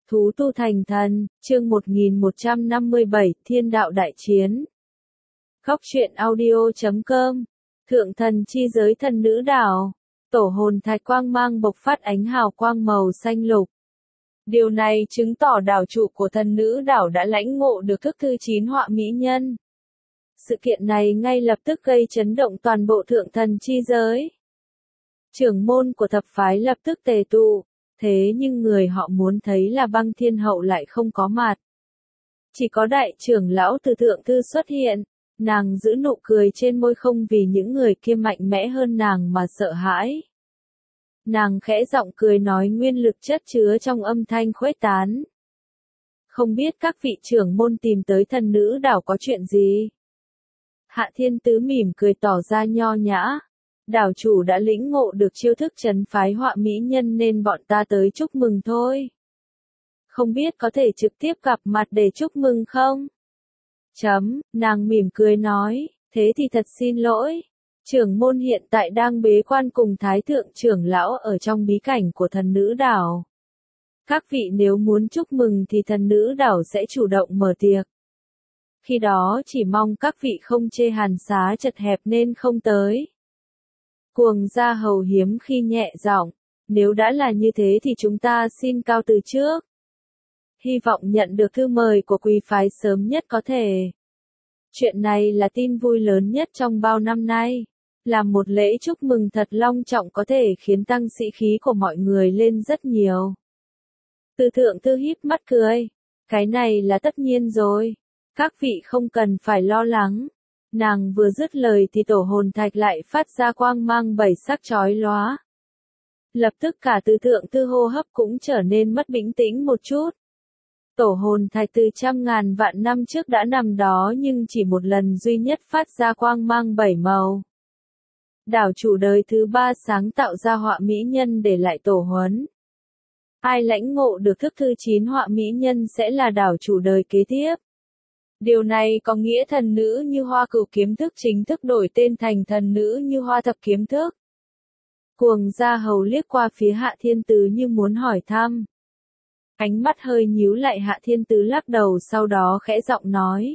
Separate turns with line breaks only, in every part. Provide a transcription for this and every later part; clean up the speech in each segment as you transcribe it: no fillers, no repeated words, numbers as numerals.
Thú tu thành thần, chương 1157, Thiên đạo đại chiến. Góc truyện audio.com. Thượng thần chi giới thần nữ đảo. Tổ hồn thạch quang mang bộc phát ánh hào quang màu xanh lục. Điều này chứng tỏ đảo chủ của thần nữ đảo đã lãnh ngộ được thức thứ 9 họa mỹ nhân. Sự kiện này ngay lập tức gây chấn động toàn bộ thượng thần chi giới. Trưởng môn của thập phái lập tức tề tụ. Thế nhưng người họ muốn thấy là Băng Thiên Hậu lại không có mặt. Chỉ có đại trưởng lão từ thượng thư xuất hiện, nàng giữ nụ cười trên môi không vì những người kia mạnh mẽ hơn nàng mà sợ hãi. Nàng khẽ giọng cười nói nguyên lực chất chứa trong âm thanh khuếch tán. Không biết các vị trưởng môn tìm tới thần nữ đảo có chuyện gì? Hạ Thiên Tứ mỉm cười tỏ ra nho nhã. Đảo chủ đã lĩnh ngộ được chiêu thức trấn phái họa mỹ nhân nên bọn ta tới chúc mừng thôi. Không biết có thể trực tiếp gặp mặt để chúc mừng không? Nàng mỉm cười nói, thế thì thật xin lỗi. Trưởng môn hiện tại đang bế quan cùng thái thượng trưởng lão ở trong bí cảnh của thần nữ đảo. Các vị nếu muốn chúc mừng thì thần nữ đảo sẽ chủ động mở tiệc. Khi đó chỉ mong các vị không chê hàn xá chật hẹp nên không tới. Cuồng Gia Hầu hiếm khi nhẹ giọng, nếu đã là như thế thì chúng ta xin cáo từ trước. Hy vọng nhận được thư mời của quý phái sớm nhất có thể. Chuyện này là tin vui lớn nhất trong bao năm nay. Làm một lễ chúc mừng thật long trọng có thể khiến tăng sĩ khí của mọi người lên rất nhiều. Từ thượng thư híp mắt cười. Cái này là tất nhiên rồi. Các vị không cần phải lo lắng. Nàng vừa dứt lời thì tổ hồn thạch lại phát ra quang mang 7 sắc chói lóa. Lập tức cả từ thượng thư hô hấp cũng trở nên mất bình tĩnh một chút. Tổ hồn thạch từ trăm ngàn vạn năm trước đã nằm đó nhưng chỉ một lần duy nhất phát ra quang mang 7 màu. Đảo chủ đời thứ 3 sáng tạo ra họa mỹ nhân để lại tổ huấn. Ai lãnh ngộ được thức thứ 9 họa mỹ nhân sẽ là đảo chủ đời kế tiếp. Điều này có nghĩa thần nữ Như Hoa Cửu kiếm thức chính thức đổi tên thành thần nữ Như Hoa Thập kiếm thức. Cuồng Gia Hầu liếc qua phía Hạ Thiên Tứ như muốn hỏi thăm. Ánh mắt hơi nhíu lại, Hạ Thiên Tứ lắc đầu sau đó khẽ giọng nói.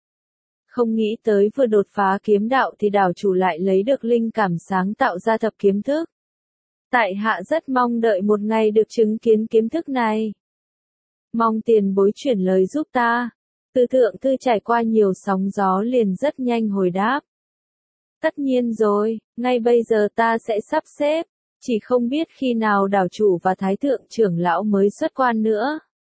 Không nghĩ tới vừa đột phá kiếm đạo thì đảo chủ lại lấy được linh cảm sáng tạo ra thập kiếm thức. Tại hạ rất mong đợi một ngày được chứng kiến kiếm thức này. Mong tiền bối chuyển lời giúp ta. Từ thượng thư trải qua nhiều sóng gió liền rất nhanh hồi đáp. Tất nhiên rồi, ngay bây giờ ta sẽ sắp xếp, chỉ không biết khi nào đảo chủ và thái thượng trưởng lão mới xuất quan nữa.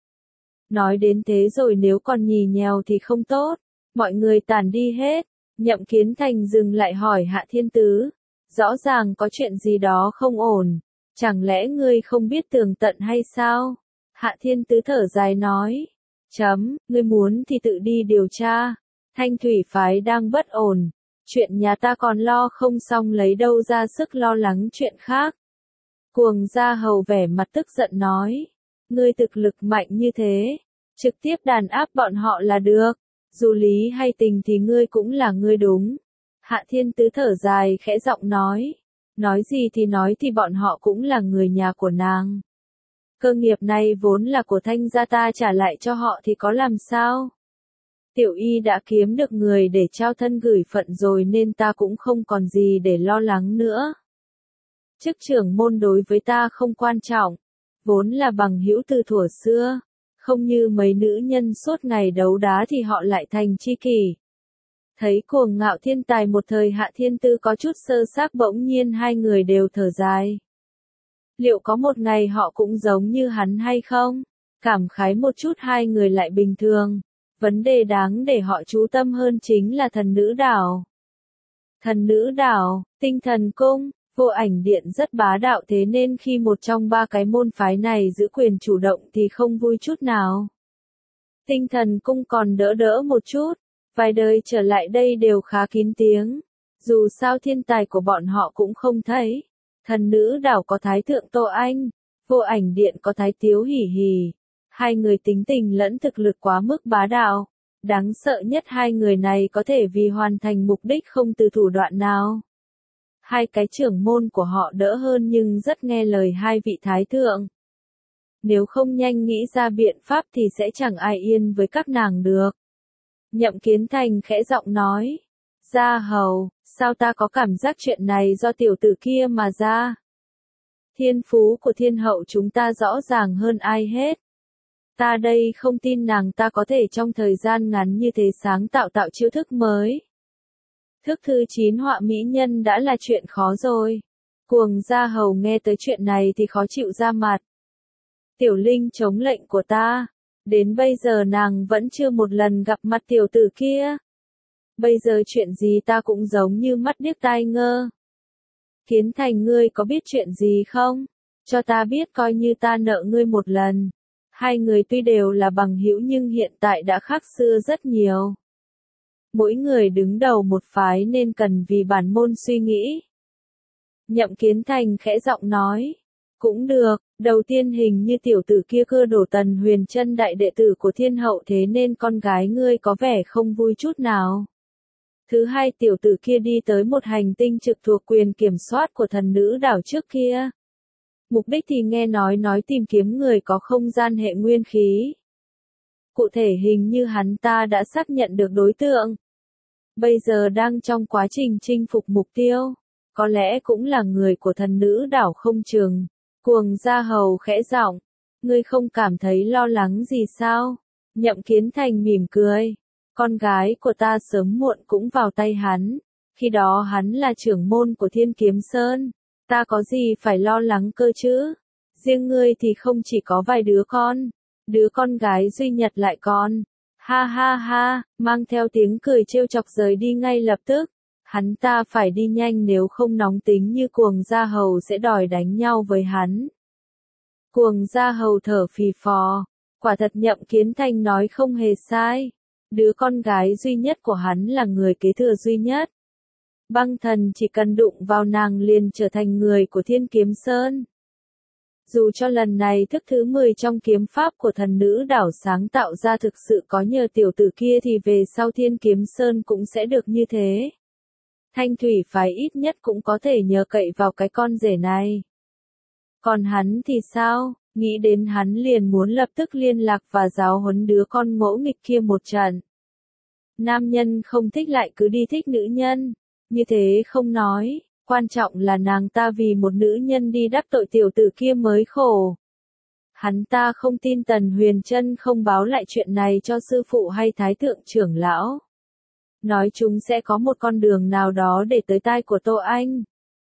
Nói đến thế rồi nếu còn nhì nhèo thì không tốt, mọi người tản đi hết. Nhậm Kiến Thành dừng lại hỏi Hạ Thiên Tứ, rõ ràng có chuyện gì đó không ổn, chẳng lẽ ngươi không biết tường tận hay sao? Hạ Thiên Tứ thở dài nói. Ngươi muốn thì tự đi điều tra. Thanh thủy phái đang bất ổn. Chuyện nhà ta còn lo không xong lấy đâu ra sức lo lắng chuyện khác. Cuồng Gia Hầu vẻ mặt tức giận nói. Ngươi thực lực mạnh như thế. Trực tiếp đàn áp bọn họ là được. Dù lý hay tình thì ngươi cũng là ngươi đúng. Hạ Thiên Tứ thở dài khẽ giọng nói. Nói gì thì nói thì bọn họ cũng là người nhà của nàng. Cơ nghiệp này vốn là của Thanh gia, ta trả lại cho họ thì có làm sao? Tiểu y đã kiếm được người để trao thân gửi phận rồi nên ta cũng không còn gì để lo lắng nữa. Chức trưởng môn đối với ta không quan trọng, vốn là bằng hữu từ thuở xưa, không như mấy nữ nhân suốt ngày đấu đá thì họ lại thành tri kỷ. Thấy Cuồng Ngạo thiên tài một thời Hạ Thiên Tứ có chút sơ xác, bỗng nhiên hai người đều thở dài. Liệu có một ngày họ cũng giống như hắn hay không? Cảm khái một chút hai người lại bình thường. Vấn đề đáng để họ chú tâm hơn chính là thần nữ đảo. Thần nữ đảo, Tinh Thần Cung, Vô Ảnh Điện rất bá đạo thế nên khi một trong ba cái môn phái này giữ quyền chủ động thì không vui chút nào. Tinh Thần Cung còn đỡ một chút, vài đời trở lại đây đều khá kín tiếng. Dù sao thiên tài của bọn họ cũng không thấy. Thần nữ đảo có thái thượng Tô Anh, Vô Ảnh Điện có thái Tiếu Hỉ Hỉ. Hai người tính tình lẫn thực lực quá mức bá đạo. Đáng sợ nhất hai người này có thể vì hoàn thành mục đích không từ thủ đoạn nào. Hai cái trưởng môn của họ đỡ hơn nhưng rất nghe lời hai vị thái thượng. nếu không nhanh nghĩ ra biện pháp thì sẽ chẳng ai yên với các nàng được. Nhậm Kiến Thành khẽ giọng nói, Gia Hầu, sao ta có cảm giác chuyện này do tiểu tử kia mà ra? Thiên phú của thiên hậu chúng ta rõ ràng hơn ai hết. Ta đây không tin nàng ta có thể trong thời gian ngắn như thế sáng tạo chiêu thức mới. Thức thứ 9 họa mỹ nhân đã là chuyện khó rồi. Cuồng Gia Hầu nghe tới chuyện này thì khó chịu ra mặt. Tiểu Linh chống lệnh của ta. Đến bây giờ nàng vẫn chưa một lần gặp mặt tiểu tử kia. Bây giờ chuyện gì ta cũng giống như mắt điếc tai ngơ. Kiến Thành ngươi có biết chuyện gì không? Cho ta biết coi như ta nợ ngươi một lần. Hai người tuy đều là bằng hữu nhưng hiện tại đã khác xưa rất nhiều. Mỗi người đứng đầu một phái nên cần vì bản môn suy nghĩ. Nhậm Kiến Thành khẽ giọng nói. Cũng được, đầu tiên hình như tiểu tử kia cưa đổ Tần Huyền Trân đại đệ tử của thiên hậu thế nên con gái ngươi có vẻ không vui chút nào. Thứ hai tiểu tử kia đi tới một hành tinh trực thuộc quyền kiểm soát của thần nữ đảo trước kia. Mục đích thì nghe nói tìm kiếm người có không gian hệ nguyên khí. Cụ thể hình như hắn ta đã xác nhận được đối tượng. Bây giờ đang trong quá trình chinh phục mục tiêu. Có lẽ cũng là người của thần nữ đảo không chừng. Cuồng Gia Hầu khẽ giọng. Ngươi không cảm thấy lo lắng gì sao? Nhậm Kiến Thành mỉm cười. Con gái của ta sớm muộn cũng vào tay hắn. Khi đó hắn là trưởng môn của Thiên Kiếm Sơn. Ta có gì phải lo lắng cơ chứ? Riêng ngươi thì không chỉ có vài đứa con. Đứa con gái duy nhất lại còn. Ha ha ha, mang theo tiếng cười trêu chọc rời đi ngay lập tức. Hắn ta phải đi nhanh nếu không nóng tính như Cuồng Gia Hầu sẽ đòi đánh nhau với hắn. Cuồng Gia Hầu thở phì phò. Quả thật Nhậm Kiến Thành nói không hề sai. Đứa con gái duy nhất của hắn là người kế thừa duy nhất. Băng Thần chỉ cần đụng vào nàng liền trở thành người của Thiên Kiếm Sơn. Dù cho lần này thức thứ 10 trong kiếm pháp của thần nữ đảo sáng tạo ra thực sự có nhờ tiểu tử kia thì về sau Thiên Kiếm Sơn cũng sẽ được như thế. Thanh thủy phái ít nhất cũng có thể nhờ cậy vào cái con rể này. Còn hắn thì sao? Nghĩ đến hắn liền muốn lập tức liên lạc và giáo huấn đứa con ngỗ nghịch kia một trận. Nam nhân không thích lại cứ đi thích nữ nhân. Như thế không nói, quan trọng là nàng ta vì một nữ nhân đi đắc tội tiểu tử kia mới khổ. Hắn ta không tin Tần Huyền Trân không báo lại chuyện này cho sư phụ hay thái thượng trưởng lão. Nói chúng sẽ có một con đường nào đó để tới tai của Tô Anh.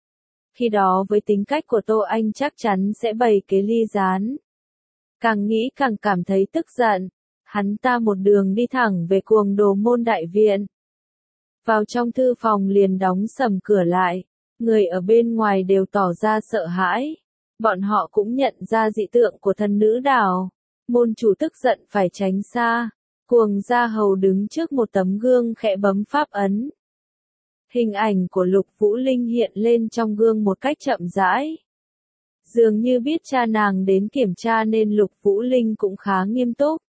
Khi đó với tính cách của Tô Anh chắc chắn sẽ bày kế ly gián. Càng nghĩ càng cảm thấy tức giận. Hắn ta một đường đi thẳng về Cuồng Đồ Môn đại viện. Vào trong thư phòng liền đóng sầm cửa lại. Người ở bên ngoài đều tỏ ra sợ hãi. Bọn họ cũng nhận ra dị tượng của thần nữ đảo. Môn chủ tức giận phải tránh xa. Cuồng Gia Hầu đứng trước một tấm gương khẽ bấm pháp ấn. Hình ảnh của Lục Vũ Linh hiện lên trong gương một cách chậm rãi. Dường như biết cha nàng đến kiểm tra nên Lục Vũ Linh cũng khá nghiêm túc.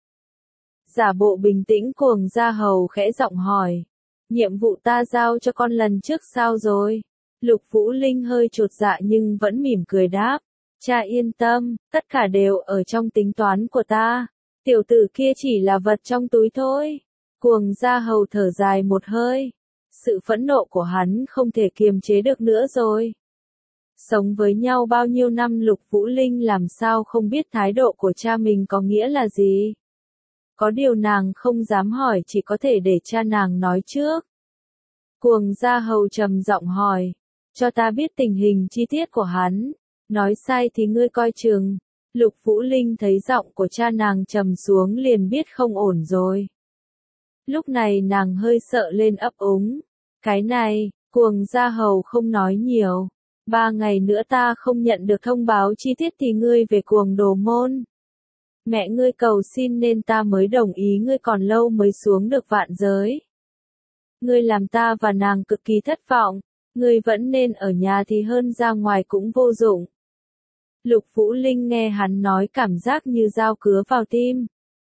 Giả bộ bình tĩnh Cuồng Gia Hầu khẽ giọng hỏi. Nhiệm vụ ta giao cho con lần trước sao rồi? Lục Vũ Linh hơi chột dạ nhưng vẫn mỉm cười đáp. Cha yên tâm, tất cả đều ở trong tính toán của ta. Tiểu tử kia chỉ là vật trong túi thôi. Cuồng Gia Hầu thở dài một hơi. Sự phẫn nộ của hắn không thể kiềm chế được nữa rồi. Sống với nhau bao nhiêu năm Lục Vũ Linh làm sao không biết thái độ của cha mình có nghĩa là gì. Có điều nàng không dám hỏi chỉ có thể để cha nàng nói trước. Cuồng Gia Hầu trầm giọng hỏi. Cho ta biết tình hình chi tiết của hắn. Nói sai thì ngươi coi chừng. Lục Vũ Linh thấy giọng của cha nàng trầm xuống liền biết không ổn rồi. Lúc này nàng hơi sợ lên ấp úng. Cái này, Cuồng Gia Hầu không nói nhiều. 3 ngày nữa ta không nhận được thông báo chi tiết thì ngươi về Cuồng Đồ Môn. Mẹ ngươi cầu xin nên ta mới đồng ý ngươi còn lâu mới xuống được vạn giới. Ngươi làm ta và nàng cực kỳ thất vọng. Ngươi vẫn nên ở nhà thì hơn ra ngoài cũng vô dụng. Lục Vũ Linh nghe hắn nói cảm giác như dao cứa vào tim.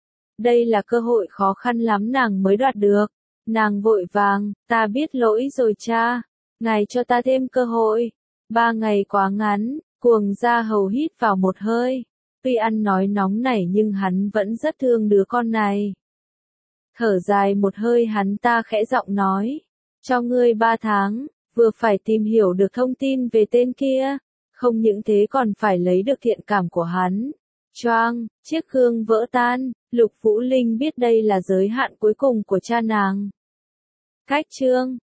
Đây là cơ hội khó khăn lắm nàng mới đoạt được. Nàng vội vàng, ta biết lỗi rồi cha. Ngài cho ta thêm cơ hội. 3 ngày quá ngắn, Cuồng Gia Hầu hít vào một hơi. Tuy ăn nói nóng nảy nhưng hắn vẫn rất thương đứa con này. Thở dài một hơi hắn ta khẽ giọng nói. Cho ngươi 3 tháng, vừa phải tìm hiểu được thông tin về tên kia. Không những thế còn phải lấy được thiện cảm của hắn. Choang, chiếc gương vỡ tan, Lục Vũ Linh biết đây là giới hạn cuối cùng của cha nàng. Cách chương